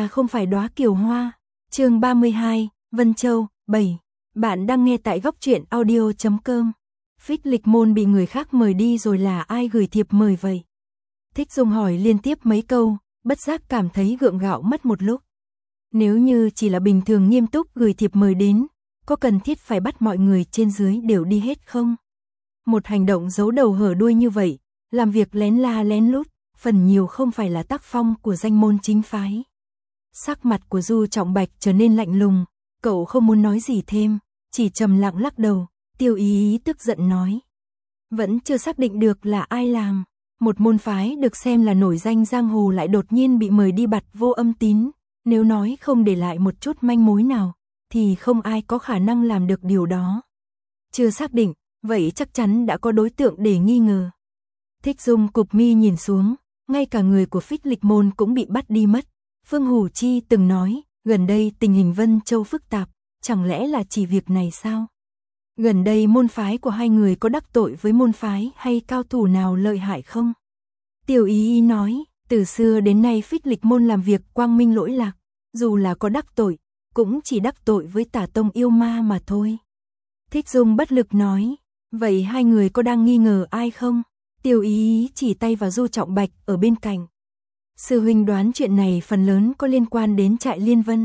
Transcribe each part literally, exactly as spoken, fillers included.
ta không phải đóa kiều hoa. Chương ba mươi hai, Vân Châu, bảy. Bạn đang nghe tại góc truyện audio chấm com. Phích Lịch Môn bị người khác mời đi rồi là ai gửi thiệp mời vậy? Thích Dung hỏi liên tiếp mấy câu, bất giác cảm thấy gượng gạo mất một lúc. Nếu như chỉ là bình thường nghiêm túc gửi thiệp mời đến, có cần thiết phải bắt mọi người trên dưới đều đi hết không? Một hành động giấu đầu hở đuôi như vậy, làm việc lén la lén lút, phần nhiều không phải là tác phong của danh môn chính phái. Sắc mặt của Du Trọng Bạch trở nên lạnh lùng, cậu không muốn nói gì thêm, chỉ trầm lặng lắc đầu. Tiêu Ý Ý tức giận nói, vẫn chưa xác định được là ai làm. Một môn phái được xem là nổi danh giang hồ lại đột nhiên bị mời đi bặt Vô Âm Tín, nếu nói không để lại một chút manh mối nào, thì không ai có khả năng làm được điều đó. Chưa xác định, vậy chắc chắn đã có đối tượng để nghi ngờ. Thích Dung cụp mi nhìn xuống, ngay cả người của Phích Lịch Môn cũng bị bắt đi mất. Phương Hủ Chi từng nói, gần đây tình hình Vân Châu phức tạp, chẳng lẽ là chỉ việc này sao? Gần đây môn phái của hai người có đắc tội với môn phái hay cao thủ nào lợi hại không? Tiêu Ý Ý nói, từ xưa đến nay Phích Lịch Môn làm việc quang minh lỗi lạc, dù là có đắc tội, cũng chỉ đắc tội với Tả Tông yêu ma mà thôi. Thích Dung bất lực nói, vậy hai người có đang nghi ngờ ai không? Tiêu Ý Ý chỉ tay vào Du Trọng Bạch ở bên cạnh. Sư huynh đoán chuyện này phần lớn có liên quan đến Trại Liên Vân.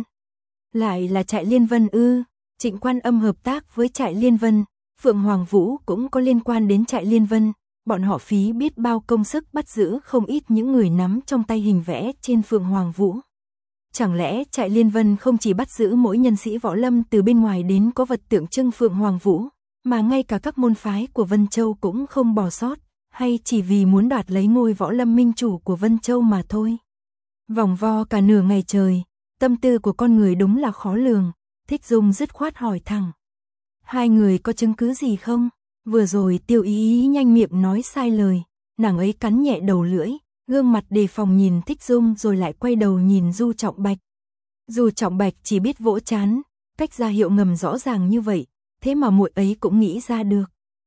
Lại là Trại Liên Vân ư? Trịnh Quan Âm hợp tác với Trại Liên Vân, Phượng Hoàng Vũ cũng có liên quan đến Trại Liên Vân, bọn họ phí biết bao công sức bắt giữ không ít những người nắm trong tay hình vẽ trên Phượng Hoàng Vũ. Chẳng lẽ Trại Liên Vân không chỉ bắt giữ mỗi nhân sĩ võ lâm từ bên ngoài đến có vật tượng trưng Phượng Hoàng Vũ, mà ngay cả các môn phái của Vân Châu cũng không bỏ sót, hay chỉ vì muốn đoạt lấy ngôi võ lâm minh chủ của Vân Châu mà thôi? Vòng vo cả nửa ngày trời, tâm tư của con người đúng là khó lường. Thích Dung dứt khoát hỏi thẳng, hai người có chứng cứ gì không? Vừa rồi Tiêu Ý Ý nhanh miệng nói sai lời, nàng ấy cắn nhẹ đầu lưỡi, gương mặt đề phòng nhìn Thích Dung rồi lại quay đầu nhìn Du Trọng Bạch. Du Trọng Bạch chỉ biết vỗ chán, cách ra hiệu ngầm rõ ràng như vậy, thế mà muội ấy cũng nghĩ ra được.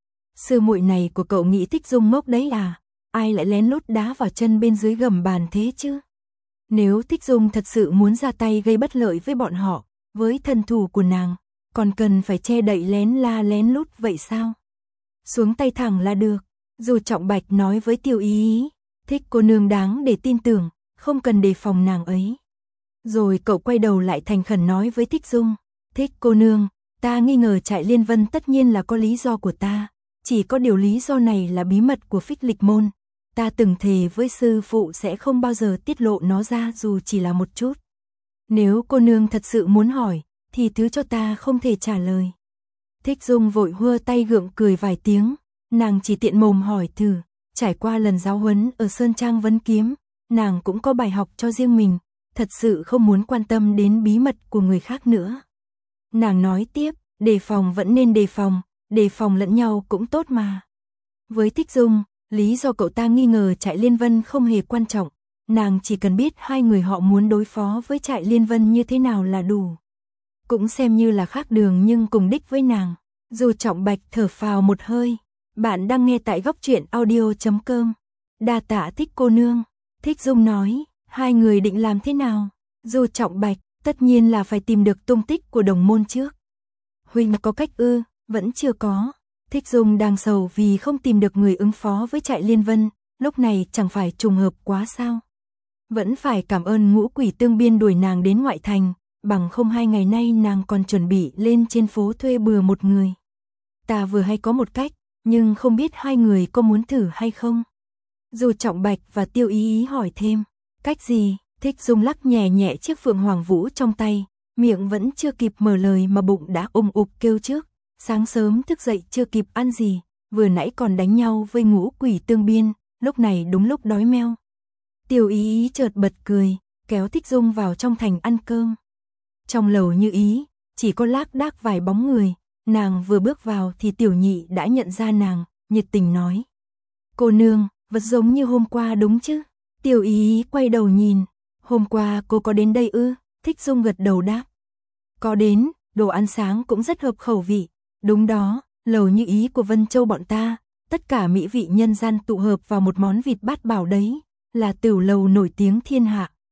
Sư muội này của cậu nghĩ Thích Dung ngốc đấy à? Ai lại lén lút đá vào chân bên dưới gầm bàn thế chứ? Nếu Thích Dung thật sự muốn ra tay gây bất lợi với bọn họ, với thân thủ của nàng, còn cần phải che đậy lén la lén lút vậy sao? Xuống tay thẳng là được. Du Trọng Bạch nói với Tiêu Ý Ý, Thích cô nương đáng để tin tưởng, không cần đề phòng nàng ấy. Rồi cậu quay đầu lại thành khẩn nói với Thích Dung, Thích cô nương, ta nghi ngờ Trại Liên Vân tất nhiên là có lý do của ta, chỉ có điều lý do này là bí mật của Phích Lịch Môn. Ta từng thề với sư phụ sẽ không bao giờ tiết lộ nó ra dù chỉ là một chút. Nếu cô nương thật sự muốn hỏi, thì thứ cho ta không thể trả lời. Thích Dung vội hua tay gượng cười vài tiếng, nàng chỉ tiện mồm hỏi thử, trải qua lần giáo huấn ở Sơn Trang Vấn Kiếm, nàng cũng có bài học cho riêng mình, thật sự không muốn quan tâm đến bí mật của người khác nữa. Nàng nói tiếp, đề phòng vẫn nên đề phòng, đề phòng lẫn nhau cũng tốt mà. Với Thích Dung, lý do cậu ta nghi ngờ Trại Liên Vân không hề quan trọng, nàng chỉ cần biết hai người họ muốn đối phó với Trại Liên Vân như thế nào là đủ. Cũng xem như là khác đường nhưng cùng đích với nàng. Du Trọng Bạch thở phào một hơi. Bạn đang nghe tại góc truyện audio chấm com. Đa tạ Thích cô nương. Thích Dung nói, hai người định làm thế nào? Du Trọng Bạch, tất nhiên là phải tìm được tung tích của đồng môn trước. Huynh có cách ư? Vẫn chưa có. Thích Dung đang sầu vì không tìm được người ứng phó với Trại Liên Vân, lúc này chẳng phải trùng hợp quá sao? Vẫn phải cảm ơn Ngũ Quỷ Tương Biên đuổi nàng đến ngoại thành, bằng không hai ngày nay nàng còn chuẩn bị lên trên phố thuê bừa một người. Ta vừa hay có một cách, nhưng không biết hai người có muốn thử hay không? Du Trọng Bạch và Tiêu Ý Ý hỏi thêm, cách gì? Thích Dung lắc nhẹ nhẹ chiếc Phượng Hoàng Vũ trong tay, miệng vẫn chưa kịp mở lời mà bụng đã ôm ục kêu trước. Sáng sớm thức dậy chưa kịp ăn gì, vừa nãy còn đánh nhau với Ngũ Quỷ Tương Biên, lúc này đúng lúc đói meo. Tiêu Ý Ý chợt bật cười, kéo Thích Dung vào trong thành ăn cơm. Trong lầu Như Ý, chỉ có lác đác vài bóng người, nàng vừa bước vào thì Tiểu Nhị đã nhận ra nàng, nhiệt tình nói. Cô nương, vật giống như hôm qua đúng chứ? Tiêu Ý Ý quay đầu nhìn, hôm qua cô có đến đây ư? Thích Dung gật đầu đáp. Có đến, đồ ăn sáng cũng rất hợp khẩu vị. Đúng đó, lầu Như Ý của Vân Châu bọn ta, tất cả mỹ vị nhân gian tụ hợp vào một món vịt bát bảo đấy, là tửu lầu nổi tiếng thiên hạ,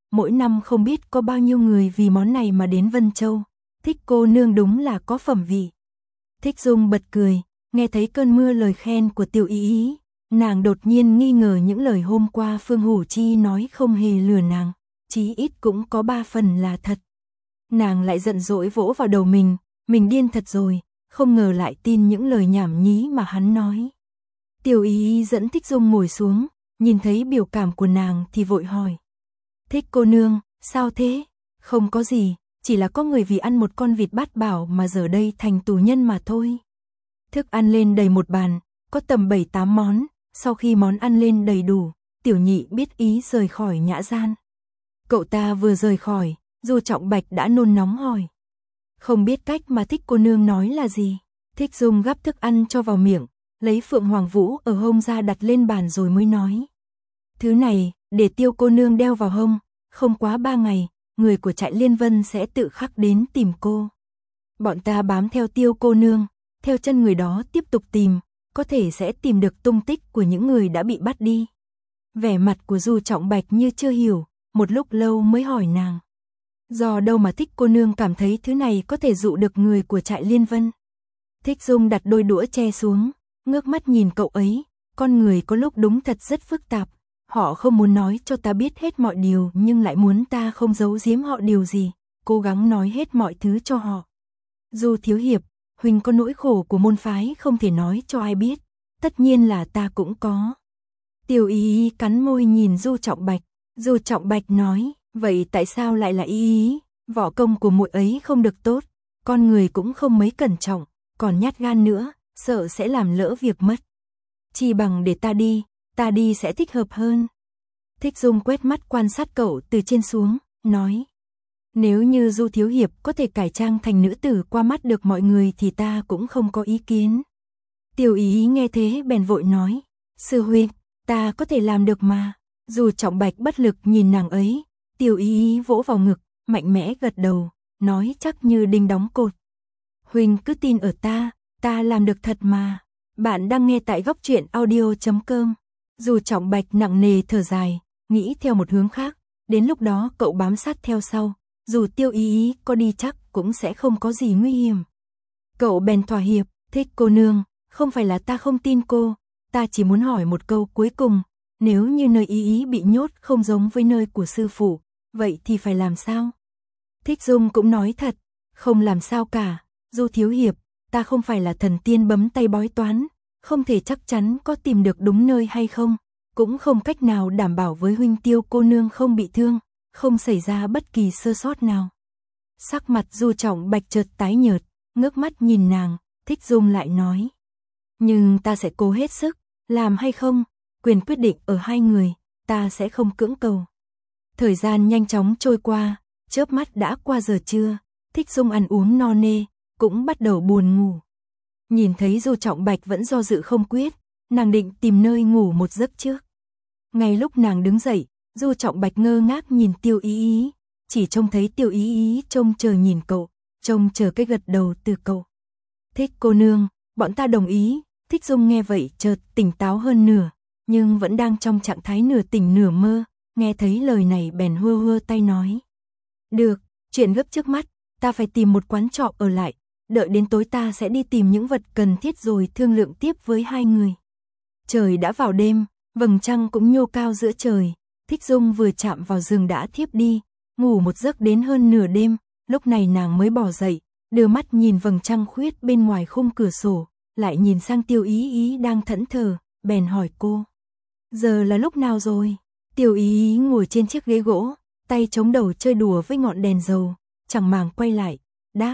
mỗi năm không biết có bao nhiêu người vì món này mà đến Vân Châu. Thích cô nương đúng là có phẩm vị. Thích Dung bật cười, nghe thấy cơn mưa lời khen của Tiểu Ý Ý, nàng đột nhiên nghi ngờ những lời hôm qua Phương Hủ Chi nói không hề lừa nàng, chí ít cũng có ba phần là thật. Nàng lại giận dỗi vỗ vào đầu mình, mình điên thật rồi, không ngờ lại tin những lời nhảm nhí mà hắn nói. Tiểu Ý Ý dẫn Thích Dung ngồi xuống, nhìn thấy biểu cảm của nàng thì vội hỏi. Thích cô nương, sao thế? Không có gì, chỉ là có người vì ăn một con vịt bát bảo mà giờ đây thành tù nhân mà thôi. Thức ăn lên đầy một bàn, có tầm bảy tám món, sau khi món ăn lên đầy đủ, Tiểu Nhị biết ý rời khỏi nhã gian. Cậu ta vừa rời khỏi, Du Trọng Bạch đã nôn nóng hỏi. Không biết cách mà Thích cô nương nói là gì? Thích Dung gắp thức ăn cho vào miệng, lấy Phượng Hoàng Vũ ở hông ra đặt lên bàn rồi mới nói. Thứ này, để Tiêu cô nương đeo vào hông, không quá ba ngày, người của trại Liên Vân sẽ tự khắc đến tìm cô. Bọn ta bám theo Tiêu cô nương, theo chân người đó tiếp tục tìm, có thể sẽ tìm được tung tích của những người đã bị bắt đi. Vẻ mặt của Du Trọng Bạch như chưa hiểu, một lúc lâu mới hỏi nàng. Do đâu mà Thích cô nương cảm thấy thứ này có thể dụ được người của trại Liên Vân? Thích Dung đặt đôi đũa tre xuống, ngước mắt nhìn cậu ấy, con người có lúc đúng thật rất phức tạp. Họ không muốn nói cho ta biết hết mọi điều nhưng lại muốn ta không giấu giếm họ điều gì, cố gắng nói hết mọi thứ cho họ. Du thiếu hiệp, huynh có nỗi khổ của môn phái không thể nói cho ai biết, tất nhiên là ta cũng có. Tiểu Ý Ý cắn môi nhìn Du Trọng Bạch, Du Trọng Bạch nói, vậy tại sao lại là Ý Ý? Võ công của muội ấy không được tốt, con người cũng không mấy cẩn trọng, còn nhát gan nữa, sợ sẽ làm lỡ việc mất. Chỉ bằng để ta đi, ta đi sẽ thích hợp hơn. Thích Dung quét mắt quan sát cậu từ trên xuống, nói. Nếu như Du thiếu hiệp có thể cải trang thành nữ tử qua mắt được mọi người thì ta cũng không có ý kiến. Tiểu Ý Ý nghe thế bèn vội nói. Sư huynh, ta có thể làm được mà. Dù Trọng Bạch bất lực nhìn nàng ấy, Tiểu Ý Ý vỗ vào ngực, mạnh mẽ gật đầu, nói chắc như đinh đóng cột. Huynh cứ tin ở ta, ta làm được thật mà. Bạn đang nghe tại góc truyện audio chấm com. Dù Trọng Bạch nặng nề thở dài, nghĩ theo một hướng khác, đến lúc đó cậu bám sát theo sau, dù Tiêu Ý Ý có đi chắc cũng sẽ không có gì nguy hiểm. Cậu bèn thỏa hiệp, Thích cô nương, không phải là ta không tin cô, ta chỉ muốn hỏi một câu cuối cùng, nếu như nơi Ý Ý bị nhốt không giống với nơi của sư phụ, vậy thì phải làm sao? Thích Dung cũng nói thật, không làm sao cả, Du thiếu hiệp, ta không phải là thần tiên bấm tay bói toán, không thể chắc chắn có tìm được đúng nơi hay không, cũng không cách nào đảm bảo với huynh Tiêu cô nương không bị thương, không xảy ra bất kỳ sơ sót nào. Sắc mặt Du Trọng Bạch chợt tái nhợt, ngước mắt nhìn nàng, Thích Dung lại nói. Nhưng ta sẽ cố hết sức, làm hay không, quyền quyết định ở hai người, ta sẽ không cưỡng cầu. Thời gian nhanh chóng trôi qua, chớp mắt đã qua giờ trưa, Thích Dung ăn uống no nê, cũng bắt đầu buồn ngủ. Nhìn thấy Du Trọng Bạch vẫn do dự không quyết, nàng định tìm nơi ngủ một giấc trước. Ngay lúc nàng đứng dậy, Du Trọng Bạch ngơ ngác nhìn Tiêu Ý Ý, chỉ trông thấy Tiêu Ý Ý trông chờ nhìn cậu, trông chờ cái gật đầu từ cậu. Thích cô nương, bọn ta đồng ý. Thích Dung nghe vậy chợt tỉnh táo hơn nửa, nhưng vẫn đang trong trạng thái nửa tỉnh nửa mơ, nghe thấy lời này bèn hơ hơ tay nói. Được, chuyện gấp trước mắt, ta phải tìm một quán trọ ở lại, đợi đến tối ta sẽ đi tìm những vật cần thiết rồi thương lượng tiếp với hai người. Trời đã vào đêm, vầng trăng cũng nhô cao giữa trời, Thích Dung vừa chạm vào giường đã thiếp đi, ngủ một giấc đến hơn nửa đêm, lúc này nàng mới bò dậy, đưa mắt nhìn vầng trăng khuyết bên ngoài khung cửa sổ, lại nhìn sang Tiêu Ý Ý đang thẫn thờ, bèn hỏi cô. Giờ là lúc nào rồi? Tiêu Ý Ý ngồi trên chiếc ghế gỗ, tay chống đầu chơi đùa với ngọn đèn dầu, chẳng màng quay lại, đáp.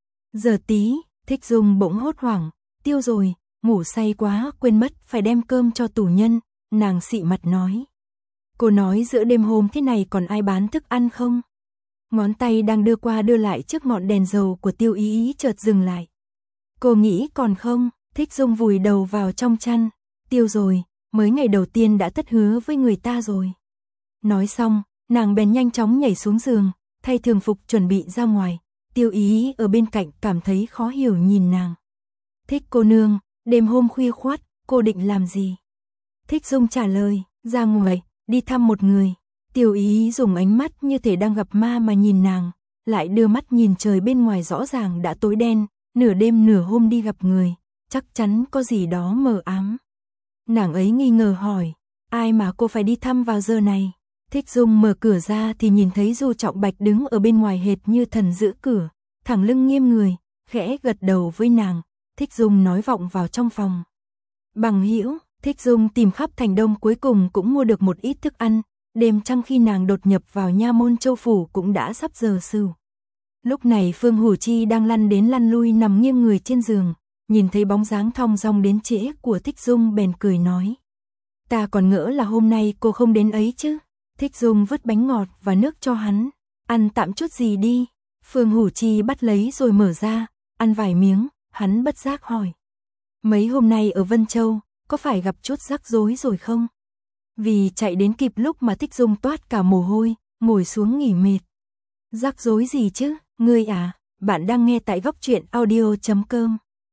Giờ tí, Thích Dung bỗng hốt hoảng, tiêu rồi, ngủ say quá quên mất phải đem cơm cho tù nhân, nàng xị mặt nói. Cô nói giữa đêm hôm thế này còn ai bán thức ăn không? Ngón tay đang đưa qua đưa lại trước ngọn đèn dầu của Tiêu Ý Ý chợt dừng lại. Cô nghĩ còn không? Thích Dung vùi đầu vào trong chăn, tiêu rồi, mới ngày đầu tiên đã thất hứa với người ta rồi. Nói xong, nàng bèn nhanh chóng nhảy xuống giường, thay thường phục chuẩn bị ra ngoài. Tiêu Ý Ý ở bên cạnh cảm thấy khó hiểu nhìn nàng. Thích cô nương, đêm hôm khuya khoắt, cô định làm gì? Thích Dung trả lời, ra ngoài, đi thăm một người. Tiêu Ý dùng ánh mắt như thể đang gặp ma mà nhìn nàng, lại đưa mắt nhìn trời bên ngoài rõ ràng đã tối đen, nửa đêm nửa hôm đi gặp người, chắc chắn có gì đó mờ ám. Nàng ấy nghi ngờ hỏi, ai mà cô phải đi thăm vào giờ này? Thích Dung mở cửa ra thì nhìn thấy Du Trọng Bạch đứng ở bên ngoài hệt như thần giữ cửa, thẳng lưng nghiêm người, khẽ gật đầu với nàng. Thích Dung nói vọng vào trong phòng. Bằng hữu, Thích Dung tìm khắp thành Đông cuối cùng cũng mua được một ít thức ăn, đêm trăng khi nàng đột nhập vào nha môn Châu Phủ cũng đã sắp giờ sửu. Lúc này Phương Hủ Chi đang lăn đến lăn lui nằm nghiêng người trên giường, nhìn thấy bóng dáng thong dong đến trễ của Thích Dung bèn cười nói. Ta còn ngỡ là hôm nay cô không đến ấy chứ. Thích Dung vứt bánh ngọt và nước cho hắn, ăn tạm chút gì đi. Phương Hủ Chi bắt lấy rồi mở ra, ăn vài miếng, hắn bất giác hỏi. Mấy hôm nay ở Vân Châu, có phải gặp chút rắc rối rồi không? Vì chạy đến kịp lúc mà Thích Dung toát cả mồ hôi, ngồi xuống nghỉ mệt. Rắc rối gì chứ, ngươi à, bạn đang nghe tại góc truyện audio chấm com.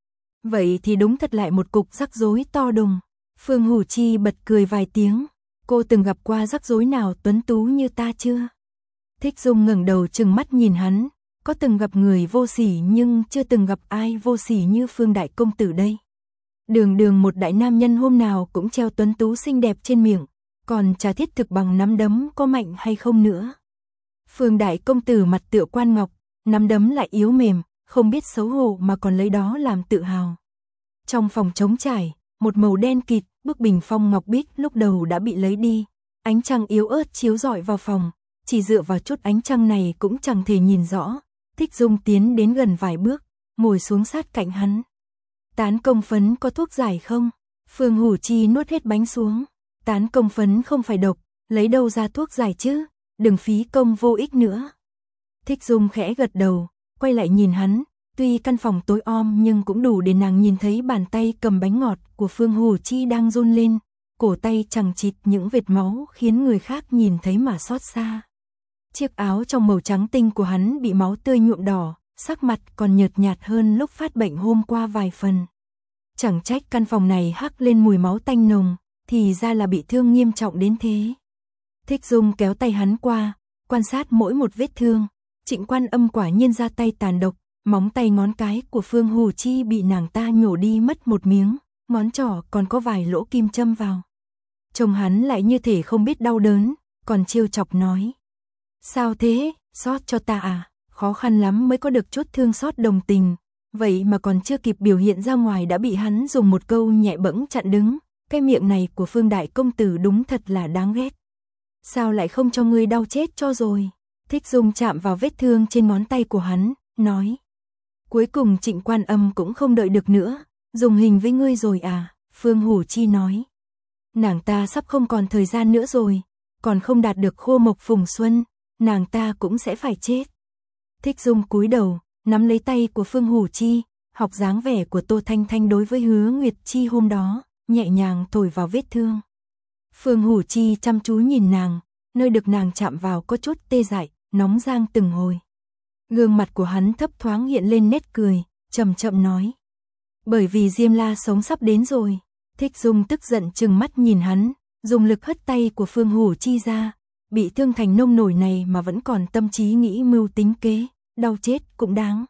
Vậy thì đúng thật lại một cục rắc rối to đùng. Phương Hủ Chi bật cười vài tiếng. Cô từng gặp qua rắc rối nào tuấn tú như ta chưa? Thích Dung ngẩng đầu trừng mắt nhìn hắn, có từng gặp người vô sỉ nhưng chưa từng gặp ai vô sỉ như Phương đại công tử đây. Đường đường một đại nam nhân hôm nào cũng treo tuấn tú xinh đẹp trên miệng, còn chả thiết thực bằng nắm đấm có mạnh hay không nữa. Phương đại công tử mặt tựa quan ngọc, nắm đấm lại yếu mềm, không biết xấu hổ mà còn lấy đó làm tự hào. Trong phòng trống trải, một màu đen kịt, bức bình phong ngọc bích lúc đầu đã bị lấy đi, ánh trăng yếu ớt chiếu rọi vào phòng, chỉ dựa vào chút ánh trăng này cũng chẳng thể nhìn rõ. Thích Dung tiến đến gần vài bước, ngồi xuống sát cạnh hắn. Tán công phấn có thuốc giải không? Phương Hủ Chi nuốt hết bánh xuống. Tán công phấn không phải độc, lấy đâu ra thuốc giải chứ, đừng phí công vô ích nữa. Thích Dung khẽ gật đầu, quay lại nhìn hắn, tuy căn phòng tối om nhưng cũng đủ để nàng nhìn thấy bàn tay cầm bánh ngọt của Phương Hủ Chi đang run lên, cổ tay chằng chịt những vệt máu khiến người khác nhìn thấy mà xót xa. Chiếc áo trong màu trắng tinh của hắn bị máu tươi nhuộm đỏ, sắc mặt còn nhợt nhạt hơn lúc phát bệnh hôm qua vài phần. Chẳng trách căn phòng này hắc lên mùi máu tanh nồng, thì ra là bị thương nghiêm trọng đến thế. Thích Dung kéo tay hắn qua, quan sát mỗi một vết thương. Trịnh Quan Âm quả nhiên ra tay tàn độc, móng tay ngón cái của Phương Hủ Chi bị nàng ta nhổ đi mất một miếng, ngón trỏ còn có vài lỗ kim châm vào. Chồng hắn lại như thể không biết đau đớn, còn trêu chọc nói. Sao thế, xót cho ta à, khó khăn lắm mới có được chút thương xót đồng tình, vậy mà còn chưa kịp biểu hiện ra ngoài đã bị hắn dùng một câu nhẹ bẫng chặn đứng, cái miệng này của Phương đại công tử đúng thật là đáng ghét. Sao lại không cho ngươi đau chết cho rồi? Thích Dung chạm vào vết thương trên ngón tay của hắn, nói. Cuối cùng Trịnh Quan Âm cũng không đợi được nữa, dùng hình với ngươi rồi à, Phương Hủ Chi nói. Nàng ta sắp không còn thời gian nữa rồi, còn không đạt được khô mộc phùng xuân, nàng ta cũng sẽ phải chết. Thích Dung cúi đầu, nắm lấy tay của Phương Hủ Chi, học dáng vẻ của Tô Thanh Thanh đối với Hứa Nguyệt Chi hôm đó, nhẹ nhàng thổi vào vết thương. Phương Hủ Chi chăm chú nhìn nàng, nơi được nàng chạm vào có chút tê dại, nóng rang từng hồi. Gương mặt của hắn thấp thoáng hiện lên nét cười, chậm chậm nói. Bởi vì Diêm La sống sắp đến rồi. Thích Dung tức giận trừng mắt nhìn hắn, dùng lực hất tay của Phương Hủ Chi ra, bị thương thành nông nổi này mà vẫn còn tâm trí nghĩ mưu tính kế, đau chết cũng đáng.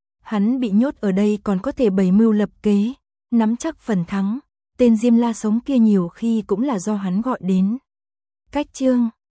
Hắn bị nhốt ở đây còn có thể bày mưu lập kế, nắm chắc phần thắng, tên Diêm La sống kia nhiều khi cũng là do hắn gọi đến. Cách chương